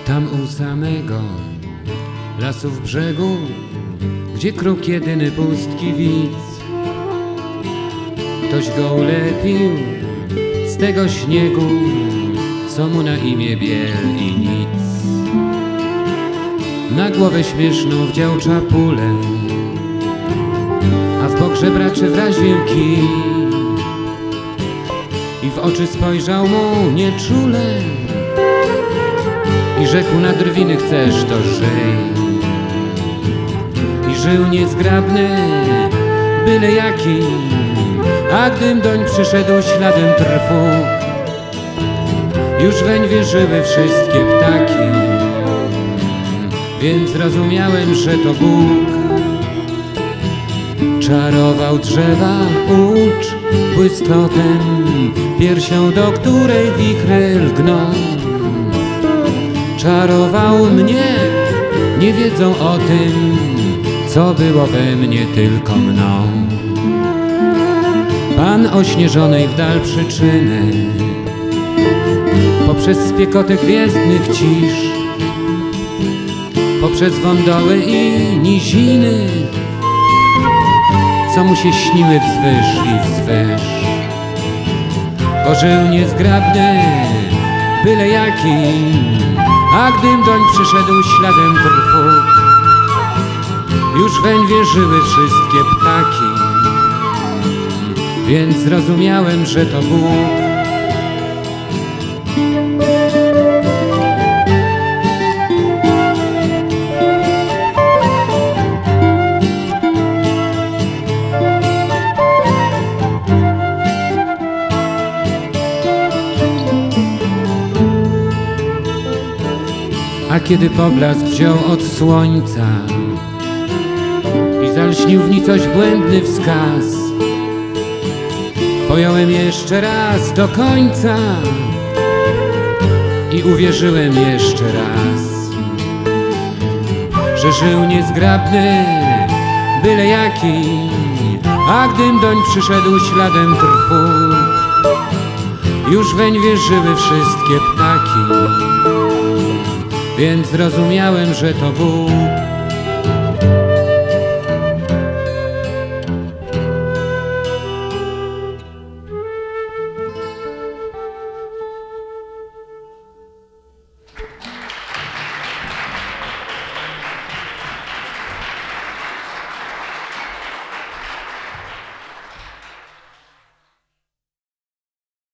Tam u samego lasów brzegu, gdzie kruk jedyny pustki widz, ktoś go ulepił z tego śniegu, co mu na imię biel i nic. Na głowę śmieszną wdział czapulę, a w bok żebraczy wraził kij i w oczy spojrzał mu nieczule i rzekł: na drwiny chcesz, to żyj. I żył niezgrabny, byle jaki, a gdym doń przyszedł śladem trwóg, już weń wierzyły wszystkie ptaki, więc zrozumiałem, że to Bóg. Czarował drzewa, ucz błyskotem, piersią, do której wichry lgną. Czarował mnie, nie wiedzą o tym, co było we mnie tylko mną. Pan ośnieżonej w dal przyczyny, poprzez spiekotę gwiezdnych cisz, poprzez wądoły i niziny, co mu się śniły wzwyż i wzwyż. Pożył niezgrabny, byle jaki, a gdym doń przyszedł śladem trwóg, już weń wierzyły wszystkie ptaki, więc zrozumiałem, że to Bóg. A kiedy poblask wziął od słońca i zalśnił w nicość błędny wskaz, pojąłem jeszcze raz do końca i uwierzyłem jeszcze raz, że żył niezgrabny, byle jaki, a gdym doń przyszedł śladem trwóg, już weń wierzyły wszystkie ptaki, więc zrozumiałem, że to Bóg.